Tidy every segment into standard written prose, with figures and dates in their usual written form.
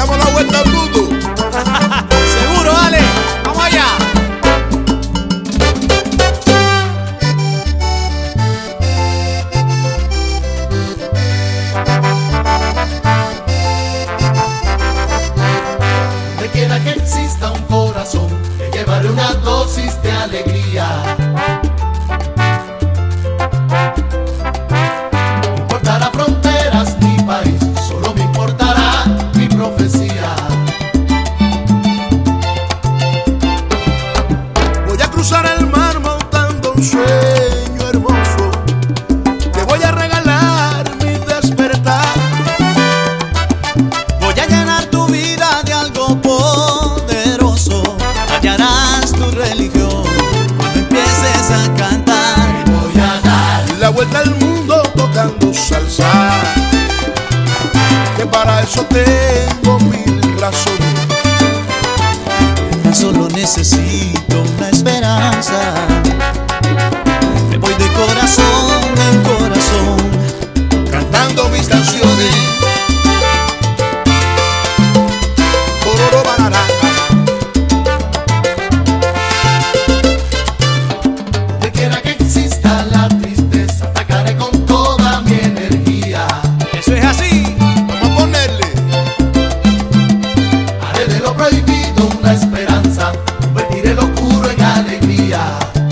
damos la vuelta al mundo. Seguro, dale, vamos allá. Donde quiera que exista un corazón, que llevaré una dosis de alegría. No importará fronteras ni país, solo me importará mi profecía. Voy a cruzar el mar montando un sueño hermoso. Te voy a regalar mi despertar. Voy a llenar tu vida de algo poderoso. Hallarás tu religión cuando empieces a cantar. Voy a dar La vuelta al mundo tocando salsa, que para eso tengo mil razones. Tan solo necesito una esperanza. Me voy de corazón en corazón, Cantando mis canciones. Bororo barará. donde quiera que exista la tristeza, atacaré con toda mi energía. Eso es así. Vamos a ponerle. Haré de lo prohibido una esperanza, convertiré lo oscuro en alegría.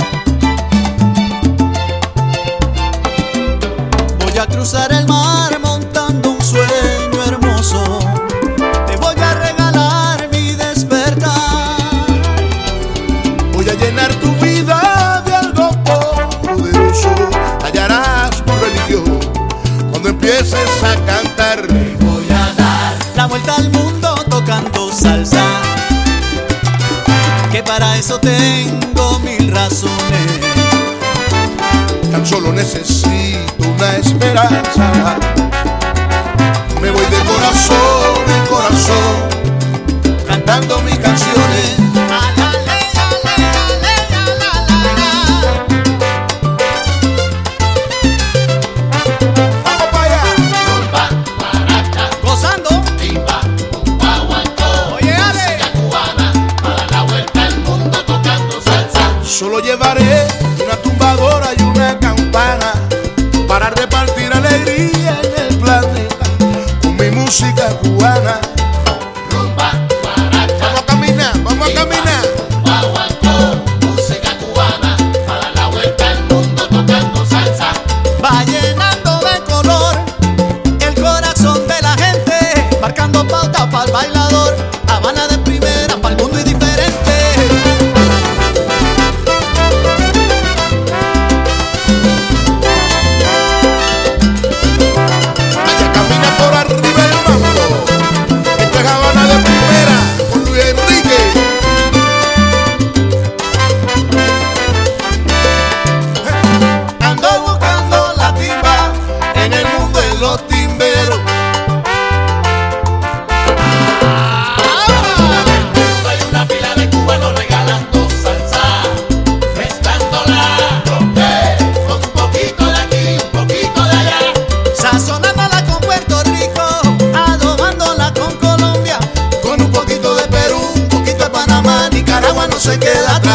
Voy a cruzar el mar montando un sueño hermoso. Te voy a regalar mi despertar. Voy a llenar tu vida de algo poderoso. Hallarás tu religión cuando empieces a cantar. Voy a dar La vuelta al mundo tocando salsa, que para eso tengo mil razones. Tan solo necesito una esperanza. Me voy de corazón en corazón, cantando mis canciones. Vamos para allá. rumba, guaracha, Gozando. timba, un guaguancó. Oye, Ale. Música cubana, para la vuelta al mundo tocando salsa. Solo llevaré una tumbadora y una campana para repartir alegría en el planeta con mi música cubana. Rumba, guaracha, Vamos a caminar, vamos a caminar. guaguancó. Música cubana, para la vuelta al mundo tocando salsa. Va llenando de color el corazón de la gente, marcando pauta para el bailador. Habana de primera para el mundo y diferente. Vaya, camina por arriba el mambo. Esta es Habana de primera con Luis Enrique. Ando buscando la timba en el mundo de los timberos. Hay una pila de cubanos regalando salsa, mezclándola, romper con un poquito de aquí, un poquito de allá. Sazonándola con Puerto Rico, adobándola con Colombia, con un poquito de Perú, un poquito de Panamá, Nicaragua no se queda